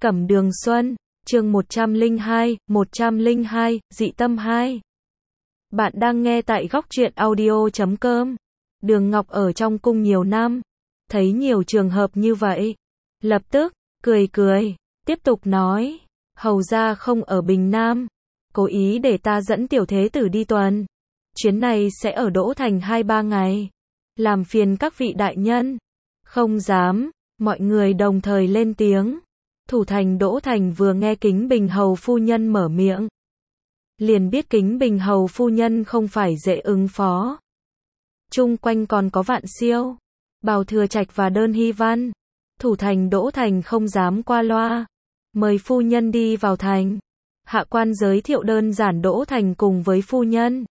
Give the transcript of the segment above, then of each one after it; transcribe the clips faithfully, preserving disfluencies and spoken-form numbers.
Cẩm Đường Xuân, chương một trăm lẻ hai, một trăm lẻ hai, dị tâm hai. Bạn đang nghe tại góc truyện audio chấm com. Đường Ngọc ở trong cung nhiều năm, thấy nhiều trường hợp như vậy. Lập tức, cười cười, tiếp tục nói, hầu ra không ở Bình Nam, cố ý để ta dẫn tiểu thế tử đi tuần. Chuyến này sẽ ở Đỗ Thành hai ba ngày. Làm phiền các vị đại nhân. Không dám, mọi người đồng thời lên tiếng. Thủ thành Đỗ Thành vừa nghe Kính Bình Hầu phu nhân mở miệng, liền biết Kính Bình Hầu phu nhân không phải dễ ứng phó. Chung quanh còn có Vạn Siêu, Bào Thừa Trạch và Đơn Hy Văn. Thủ thành Đỗ Thành không dám qua loa, mời phu nhân đi vào thành. Hạ quan giới thiệu đơn giản Đỗ Thành cùng với phu nhân.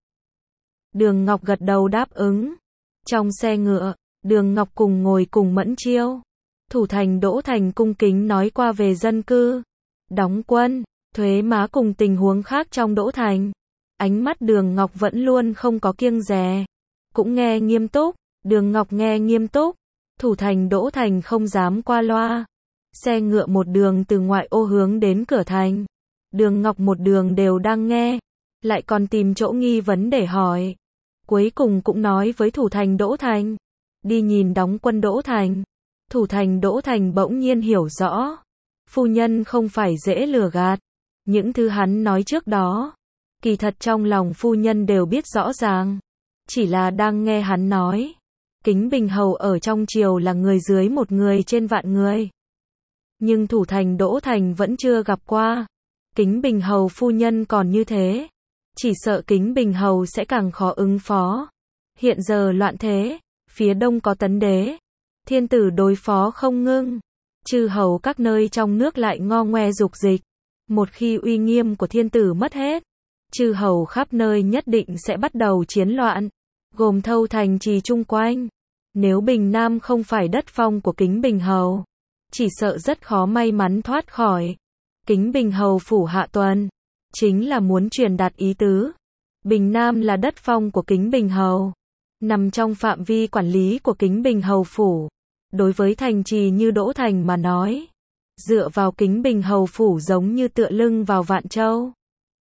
Đường Ngọc gật đầu đáp ứng. Trong xe ngựa, Đường Ngọc cùng ngồi cùng Mẫn Chiêu. Thủ thành Đỗ Thành cung kính nói qua về dân cư, đóng quân, thuế má cùng tình huống khác trong Đỗ Thành. Ánh mắt Đường Ngọc vẫn luôn không có kiêng dè, cũng nghe nghiêm túc. Đường Ngọc nghe nghiêm túc, thủ thành Đỗ Thành không dám qua loa. Xe ngựa một đường từ ngoại ô hướng đến cửa thành. Đường Ngọc một đường đều đang nghe, lại còn tìm chỗ nghi vấn để hỏi. Cuối cùng cũng nói với thủ thành Đỗ Thành, đi nhìn đóng quân Đỗ Thành. Thủ thành Đỗ Thành bỗng nhiên hiểu rõ, phu nhân không phải dễ lừa gạt. Những thứ hắn nói trước đó, kỳ thật trong lòng phu nhân đều biết rõ ràng, chỉ là đang nghe hắn nói. Kính Bình Hầu ở trong triều là người dưới một người trên vạn người, nhưng thủ thành Đỗ Thành vẫn chưa gặp qua. Kính Bình Hầu phu nhân còn như thế, chỉ sợ Kính Bình Hầu sẽ càng khó ứng phó. Hiện giờ loạn thế, phía đông có Tấn Đế, thiên tử đối phó không ngưng, chư hầu các nơi trong nước lại ngo ngoe dục dịch. Một khi uy nghiêm của thiên tử mất hết, chư hầu khắp nơi nhất định sẽ bắt đầu chiến loạn, gồm thâu thành trì chung quanh. Nếu Bình Nam không phải đất phong của Kính Bình Hầu, chỉ sợ rất khó may mắn thoát khỏi. Kính Bình Hầu phủ hạ tuần, chính là muốn truyền đạt ý tứ. Bình Nam là đất phong của Kính Bình Hầu, nằm trong phạm vi quản lý của Kính Bình Hầu phủ. Đối với thành trì như Đỗ Thành mà nói, dựa vào Kính Bình Hầu phủ giống như tựa lưng vào Vạn Châu.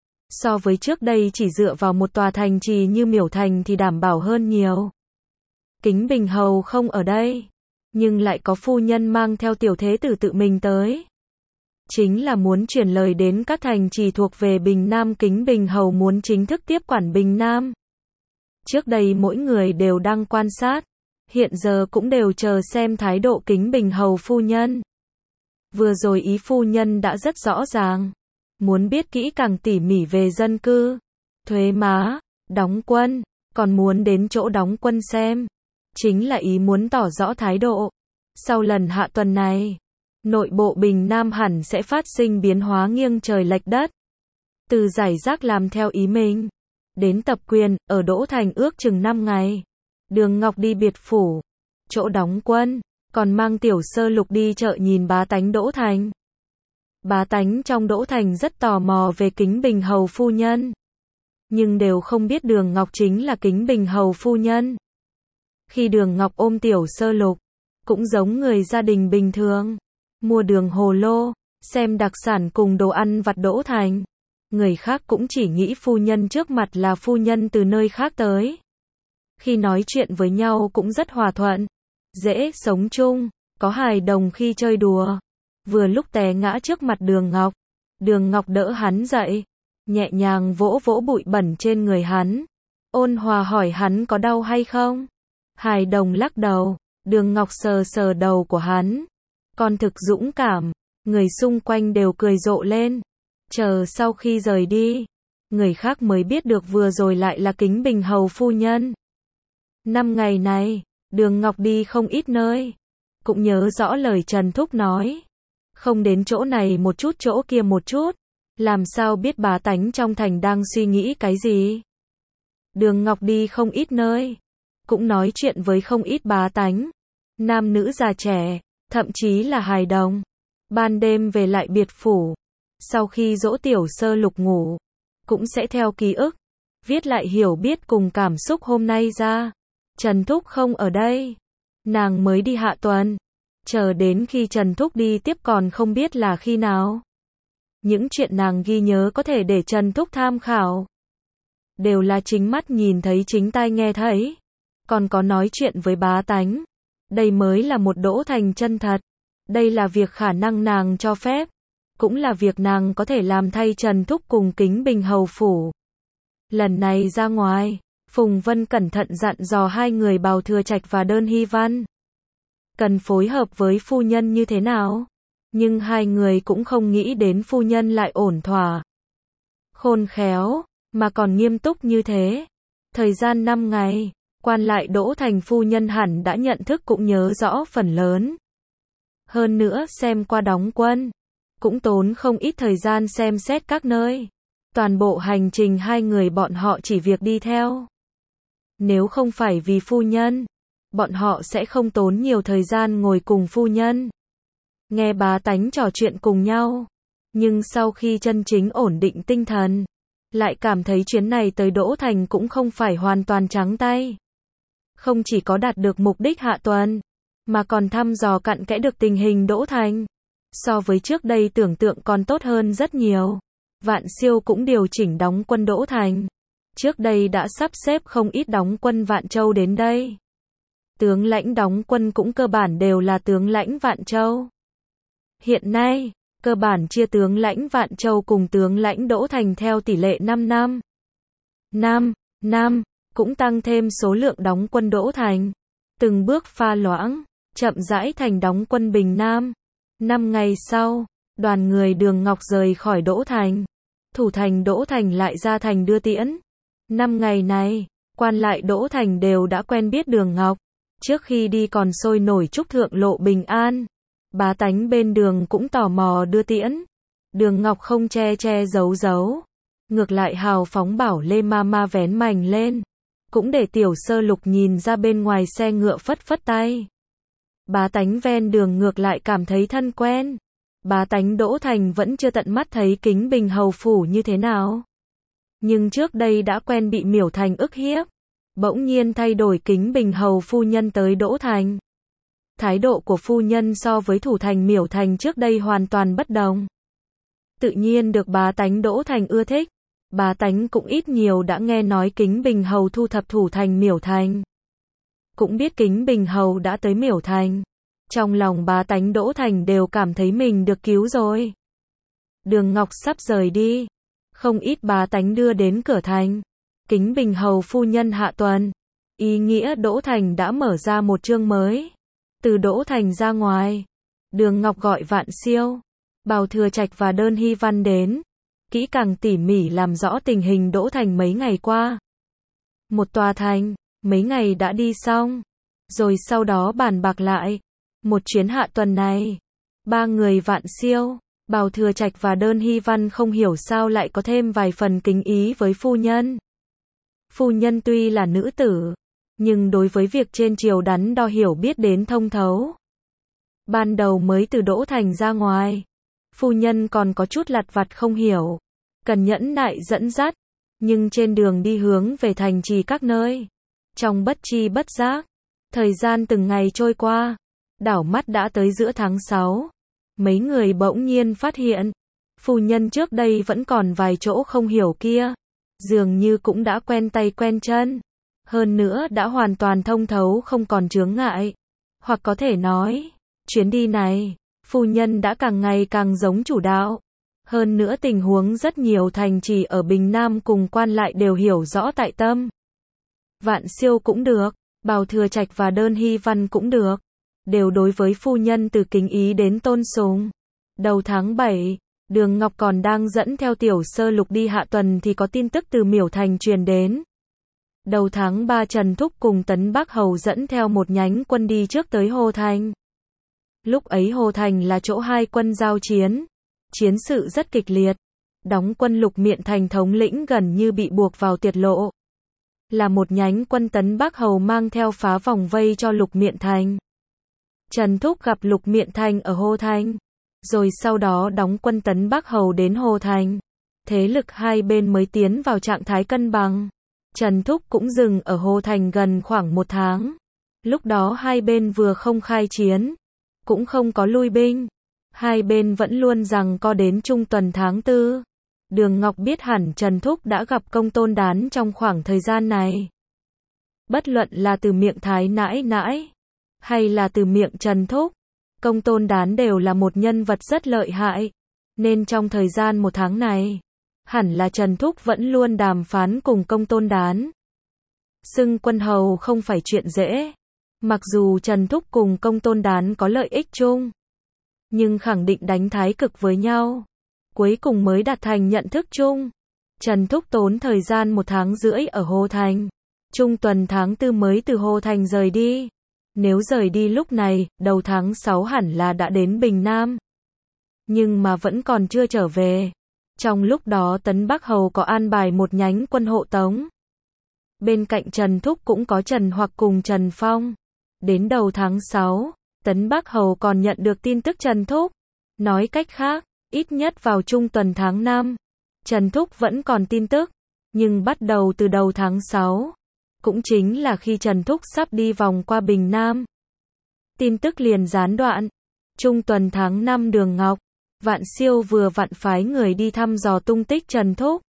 So với trước đây chỉ dựa vào một tòa thành trì như Miểu Thành thì đảm bảo hơn nhiều. Kính Bình Hầu không ở đây, nhưng lại có phu nhân mang theo tiểu thế tử tự mình tới. Chính là muốn truyền lời đến các thành trì thuộc về Bình Nam. Kính Bình Hầu muốn chính thức tiếp quản Bình Nam. Trước đây mỗi người đều đang quan sát, hiện giờ cũng đều chờ xem thái độ Kính Bình Hầu phu nhân. Vừa rồi ý phu nhân đã rất rõ ràng, muốn biết kỹ càng tỉ mỉ về dân cư, thuế má, đóng quân, còn muốn đến chỗ đóng quân xem. Chính là ý muốn tỏ rõ thái độ. Sau lần hạ tuần này, nội bộ Bình Nam hẳn sẽ phát sinh biến hóa nghiêng trời lệch đất. Từ giải rác làm theo ý mình, đến tập quyền, ở Đỗ Thành ước chừng năm ngày. Đường Ngọc đi biệt phủ, chỗ đóng quân, còn mang tiểu sơ lục đi chợ nhìn bá tánh Đỗ Thành. Bá tánh trong Đỗ Thành rất tò mò về Kính Bình Hầu phu nhân, nhưng đều không biết Đường Ngọc chính là Kính Bình Hầu phu nhân. Khi Đường Ngọc ôm tiểu sơ lục, cũng giống người gia đình bình thường, mua đường hồ lô, xem đặc sản cùng đồ ăn vặt Đỗ Thành. Người khác cũng chỉ nghĩ phu nhân trước mặt là phu nhân từ nơi khác tới. Khi nói chuyện với nhau cũng rất hòa thuận, dễ sống chung, có hài đồng khi chơi đùa. Vừa lúc té ngã trước mặt Đường Ngọc, Đường Ngọc đỡ hắn dậy, nhẹ nhàng vỗ vỗ bụi bẩn trên người hắn, ôn hòa hỏi hắn có đau hay không. Hài đồng lắc đầu, Đường Ngọc sờ sờ đầu của hắn, con thực dũng cảm. Người xung quanh đều cười rộ lên. Chờ sau khi rời đi, người khác mới biết được vừa rồi lại là Kính Bình Hầu phu nhân. Năm ngày này, Đường Ngọc đi không ít nơi, cũng nhớ rõ lời Trần Thúc nói, không đến chỗ này một chút chỗ kia một chút, làm sao biết bá tánh trong thành đang suy nghĩ cái gì. Đường Ngọc đi không ít nơi, cũng nói chuyện với không ít bá tánh, nam nữ già trẻ, thậm chí là hài đồng. Ban đêm về lại biệt phủ, sau khi dỗ tiểu sơ lục ngủ, cũng sẽ theo ký ức, viết lại hiểu biết cùng cảm xúc hôm nay ra. Trần Thúc không ở đây, nàng mới đi hạ tuần, Chờ đến khi Trần Thúc đi tiếp còn không biết là khi nào. Những chuyện nàng ghi nhớ có thể để Trần Thúc tham khảo. Đều là chính mắt nhìn thấy, chính tai nghe thấy. Còn có nói chuyện với bá tánh. Đây mới là một Đỗ Thành chân thật. Đây là việc khả năng nàng cho phép. Cũng là việc nàng có thể làm thay Trần Thúc cùng Kính Bình hầu phủ. Lần này ra ngoài, Phùng Vân cẩn thận dặn dò hai người Bào Thừa Trạch và Đơn Hy Văn. Cần phối hợp với phu nhân như thế nào? Nhưng hai người cũng không nghĩ đến phu nhân lại ổn thỏa, khôn khéo, mà còn nghiêm túc như thế. Thời gian năm ngày, quan lại Đỗ Thành phu nhân hẳn đã nhận thức cũng nhớ rõ phần lớn. Hơn nữa xem qua đóng quân, cũng tốn không ít thời gian xem xét các nơi. Toàn bộ hành trình hai người bọn họ chỉ việc đi theo. Nếu không phải vì phu nhân, bọn họ sẽ không tốn nhiều thời gian ngồi cùng phu nhân, nghe bá tánh trò chuyện cùng nhau. Nhưng sau khi chân chính ổn định tinh thần, lại cảm thấy chuyến này tới Đỗ Thành cũng không phải hoàn toàn trắng tay. Không chỉ có đạt được mục đích hạ tuần, mà còn thăm dò cặn kẽ được tình hình Đỗ Thành. So với trước đây tưởng tượng còn tốt hơn rất nhiều. Vạn Siêu cũng điều chỉnh đóng quân Đỗ Thành. Trước đây đã sắp xếp không ít đóng quân Vạn Châu đến đây. Tướng lãnh đóng quân cũng cơ bản đều là tướng lãnh Vạn Châu. Hiện nay, cơ bản chia tướng lãnh Vạn Châu cùng tướng lãnh Đỗ Thành theo tỷ lệ năm năm. năm, năm, cũng tăng thêm số lượng đóng quân Đỗ Thành. Từng bước pha loãng, chậm rãi thành đóng quân Bình Nam. Năm ngày sau, đoàn người Đường Ngọc rời khỏi Đỗ Thành. Thủ thành Đỗ Thành lại ra thành đưa tiễn. Năm ngày này, quan lại Đỗ Thành đều đã quen biết Đường Ngọc. Trước khi đi còn sôi nổi chúc thượng lộ bình an. Bá tánh bên đường cũng tò mò đưa tiễn. Đường Ngọc không che che giấu giấu. Ngược lại hào phóng bảo Lê Mama vén mành lên. Cũng để Tiểu Sơ Lục nhìn ra bên ngoài xe ngựa phất phất tay. Bá tánh ven đường ngược lại cảm thấy thân quen. Bá tánh Đỗ Thành vẫn chưa tận mắt thấy Kính Bình hầu phủ như thế nào. Nhưng trước đây đã quen bị Miểu Thành ức hiếp. Bỗng nhiên thay đổi Kính Bình hầu phu nhân tới Đỗ Thành. Thái độ của phu nhân so với thủ thành Miểu Thành trước đây hoàn toàn bất đồng. Tự nhiên được bá tánh Đỗ Thành ưa thích. Bá tánh cũng ít nhiều đã nghe nói Kính Bình hầu thu thập thủ thành Miểu Thành. Cũng biết Kính Bình hầu đã tới Miểu Thành. Trong lòng bá tánh Đỗ Thành đều cảm thấy mình được cứu rồi. Đường Ngọc sắp rời đi. Không ít bá tánh đưa đến cửa thành. Kính Bình hầu phu nhân hạ tuần. Ý nghĩa Đỗ Thành đã mở ra một chương mới. Từ Đỗ Thành ra ngoài, Đường Ngọc gọi Vạn Siêu, Bào Thừa Trạch và Đơn Hy Văn đến. Kỹ càng tỉ mỉ làm rõ tình hình Đỗ Thành mấy ngày qua. Một tòa thành, mấy ngày đã đi xong. Rồi sau đó bàn bạc lại. Một chuyến hạ tuần này, ba người Vạn Siêu, Bào Thừa Trạch và Đơn Hy Văn không hiểu sao lại có thêm vài phần kính ý với phu nhân. Phu nhân tuy là nữ tử, nhưng đối với việc trên triều đắn đo hiểu biết đến thông thấu. Ban đầu mới từ Đỗ Thành ra ngoài, phu nhân còn có chút lặt vặt không hiểu, cần nhẫn nại dẫn dắt, nhưng trên đường đi hướng về thành trì các nơi, trong bất chi bất giác, thời gian từng ngày trôi qua, đảo mắt đã tới giữa tháng sáu. Mấy người bỗng nhiên phát hiện, phu nhân trước đây vẫn còn vài chỗ không hiểu kia, dường như cũng đã quen tay quen chân. Hơn nữa đã hoàn toàn thông thấu không còn chướng ngại. Hoặc có thể nói, chuyến đi này, phu nhân đã càng ngày càng giống chủ đạo. Hơn nữa tình huống rất nhiều thành trì ở Bình Nam cùng quan lại đều hiểu rõ tại tâm. Vạn Siêu cũng được, Bào Thừa Trạch và Đơn Hy Văn cũng được. Đều đối với phu nhân từ kính ý đến tôn sùng. Đầu tháng bảy, Đường Ngọc còn đang dẫn theo Tiểu Sơ Lục đi hạ tuần thì có tin tức từ Miểu Thành truyền đến. Đầu tháng ba Trần Thúc cùng Tấn Bắc Hầu dẫn theo một nhánh quân đi trước tới Hồ Thành. Lúc ấy Hồ Thành là chỗ hai quân giao chiến. Chiến sự rất kịch liệt. Đóng quân Lục Miện Thành thống lĩnh gần như bị buộc vào tuyệt lộ. Là một nhánh quân Tấn Bắc Hầu mang theo phá vòng vây cho Lục Miện Thành. Trần Thúc gặp Lục Miện Thành ở Hồ Thành. Rồi sau đó đóng quân Tấn Bắc Hầu đến Hồ Thành. Thế lực hai bên mới tiến vào trạng thái cân bằng. Trần Thúc cũng dừng ở Hồ Thành gần khoảng một tháng. Lúc đó hai bên vừa không khai chiến, cũng không có lui binh. Hai bên vẫn luôn giằng co đến trung tuần tháng tư. Đường Ngọc biết hẳn Trần Thúc đã gặp Công Tôn Đán trong khoảng thời gian này. Bất luận là từ miệng Thái nãi nãi, hay là từ miệng Trần Thúc, Công Tôn Đán đều là một nhân vật rất lợi hại. Nên trong thời gian một tháng này, hẳn là Trần Thúc vẫn luôn đàm phán cùng Công Tôn Đán. Xưng quân hầu không phải chuyện dễ. Mặc dù Trần Thúc cùng Công Tôn Đán có lợi ích chung, nhưng khẳng định đánh thái cực với nhau, cuối cùng mới đạt thành nhận thức chung. Trần Thúc tốn thời gian một tháng rưỡi ở Hồ Thành, trung tuần tháng tư mới từ Hồ Thành rời đi. Nếu rời đi lúc này, đầu tháng sáu hẳn là đã đến Bình Nam. Nhưng mà vẫn còn chưa trở về. Trong lúc đó Tấn Bắc Hầu có an bài một nhánh quân hộ tống. Bên cạnh Trần Thúc cũng có Trần Hoặc cùng Trần Phong. Đến đầu tháng sáu, Tấn Bắc Hầu còn nhận được tin tức Trần Thúc. Nói cách khác, ít nhất vào trung tuần tháng năm, Trần Thúc vẫn còn tin tức. Nhưng bắt đầu từ đầu tháng sáu, cũng chính là khi Trần Thúc sắp đi vòng qua Bình Nam, tin tức liền gián đoạn. Trung tuần tháng năm Đường Ngọc, Vạn Siêu vừa vặn phái người đi thăm dò tung tích Trần Thúc.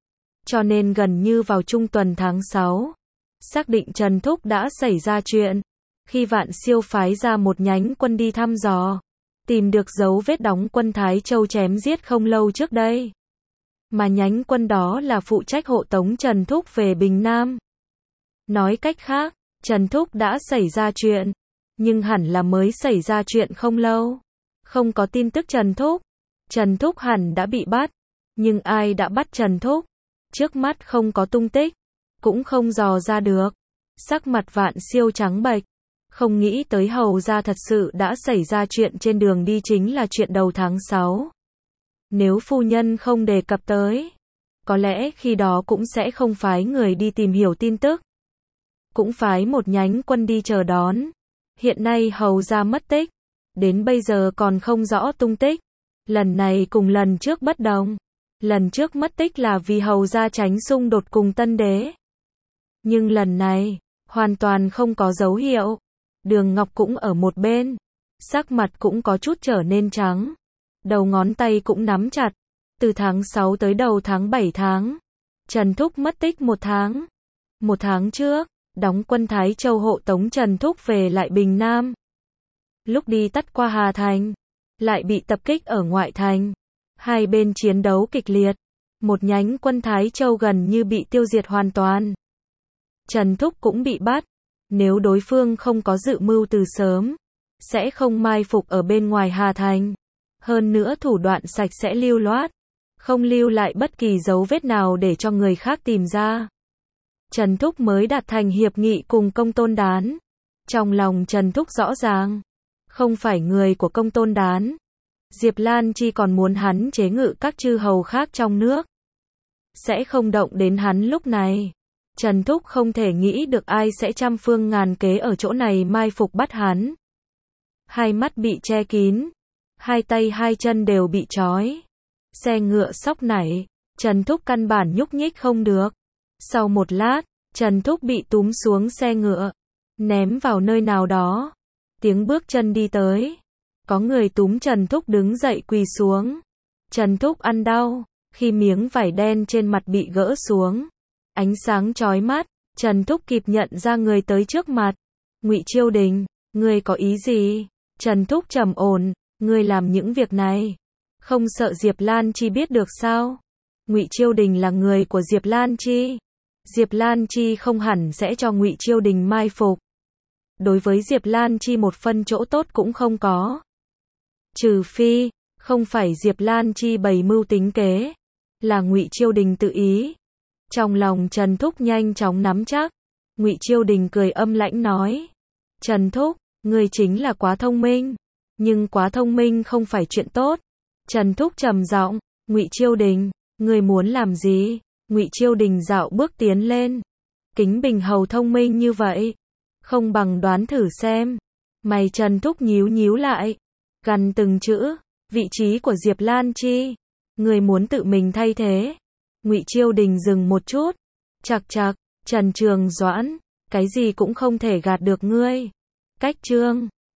Cho nên gần như vào trung tuần tháng sáu, xác định Trần Thúc đã xảy ra chuyện. Khi Vạn Siêu phái ra một nhánh quân đi thăm dò, tìm được dấu vết đóng quân Thái Châu chém giết không lâu trước đây. Mà nhánh quân đó là phụ trách hộ tống Trần Thúc về Bình Nam. Nói cách khác, Trần Thúc đã xảy ra chuyện, nhưng hẳn là mới xảy ra chuyện không lâu. Không có tin tức Trần Thúc. Trần Thúc hẳn đã bị bắt. Nhưng ai đã bắt Trần Thúc? Trước mắt không có tung tích, cũng không dò ra được. Sắc mặt Vạn Siêu trắng bệch. Không nghĩ tới hầu ra thật sự đã xảy ra chuyện trên đường đi chính là chuyện đầu tháng sáu. Nếu phu nhân không đề cập tới, có lẽ khi đó cũng sẽ không phái người đi tìm hiểu tin tức. Cũng phái một nhánh quân đi chờ đón. Hiện nay hầu ra mất tích, đến bây giờ còn không rõ tung tích. Lần này cùng lần trước bất đồng. Lần trước mất tích là vì hầu ra tránh xung đột cùng Tân Đế. Nhưng lần này, hoàn toàn không có dấu hiệu. Đường Ngọc cũng ở một bên, sắc mặt cũng có chút trở nên trắng. Đầu ngón tay cũng nắm chặt. Từ tháng sáu tới đầu tháng bảy tháng, Trần Thúc mất tích một tháng. Một tháng trước, đóng quân Thái Châu hộ tống Trần Thúc về lại Bình Nam. Lúc đi tắt qua Hà Thành, lại bị tập kích ở ngoại thành. Hai bên chiến đấu kịch liệt. Một nhánh quân Thái Châu gần như bị tiêu diệt hoàn toàn. Trần Thúc cũng bị bắt. Nếu đối phương không có dự mưu từ sớm, sẽ không mai phục ở bên ngoài Hà Thành. Hơn nữa thủ đoạn sạch sẽ lưu loát, không lưu lại bất kỳ dấu vết nào để cho người khác tìm ra. Trần Thúc mới đạt thành hiệp nghị cùng Công Tôn Đán. Trong lòng Trần Thúc rõ ràng, không phải người của Công Tôn Đán. Diệp Lan Chi còn muốn hắn chế ngự các chư hầu khác trong nước, sẽ không động đến hắn lúc này. Trần Thúc không thể nghĩ được ai sẽ trăm phương ngàn kế ở chỗ này mai phục bắt hắn. Hai mắt bị che kín, hai tay hai chân đều bị trói. Xe ngựa sóc nảy, Trần Thúc căn bản nhúc nhích không được. Sau một lát, Trần Thúc bị túm xuống xe ngựa, ném vào nơi nào đó. Tiếng bước chân đi tới. Có người túm Trần Thúc đứng dậy quỳ xuống. Trần Thúc ăn đau, khi miếng vải đen trên mặt bị gỡ xuống. Ánh sáng chói mắt, Trần Thúc kịp nhận ra người tới trước mặt. Ngụy Chiêu Đình, ngươi có ý gì? Trần Thúc trầm ổn, ngươi làm những việc này, không sợ Diệp Lan Chi biết được sao? Ngụy Chiêu Đình là người của Diệp Lan Chi. Diệp Lan Chi không hẳn sẽ cho Ngụy Chiêu Đình mai phục. Đối với Diệp Lan Chi một phân chỗ tốt cũng không có. Trừ phi, không phải Diệp Lan Chi bày mưu tính kế, là Ngụy Chiêu Đình tự ý. Trong lòng Trần Thúc nhanh chóng nắm chắc. Ngụy Chiêu Đình cười âm lãnh nói. Trần Thúc, ngươi chính là quá thông minh. Nhưng quá thông minh không phải chuyện tốt. Trần Thúc trầm giọng. Ngụy Chiêu Đình, ngươi muốn làm gì? Ngụy Chiêu Đình dạo bước tiến lên. Kính Bình hầu thông minh như vậy, không bằng đoán thử xem. Mày Trần Thúc nhíu nhíu lại, gằn từng chữ. Vị trí của Diệp Lan Chi, ngươi muốn tự mình thay thế. Ngụy Chiêu Đình dừng một chút. Chạc chạc, Trần Trường Doãn, cái gì cũng không thể gạt được ngươi. Cách chương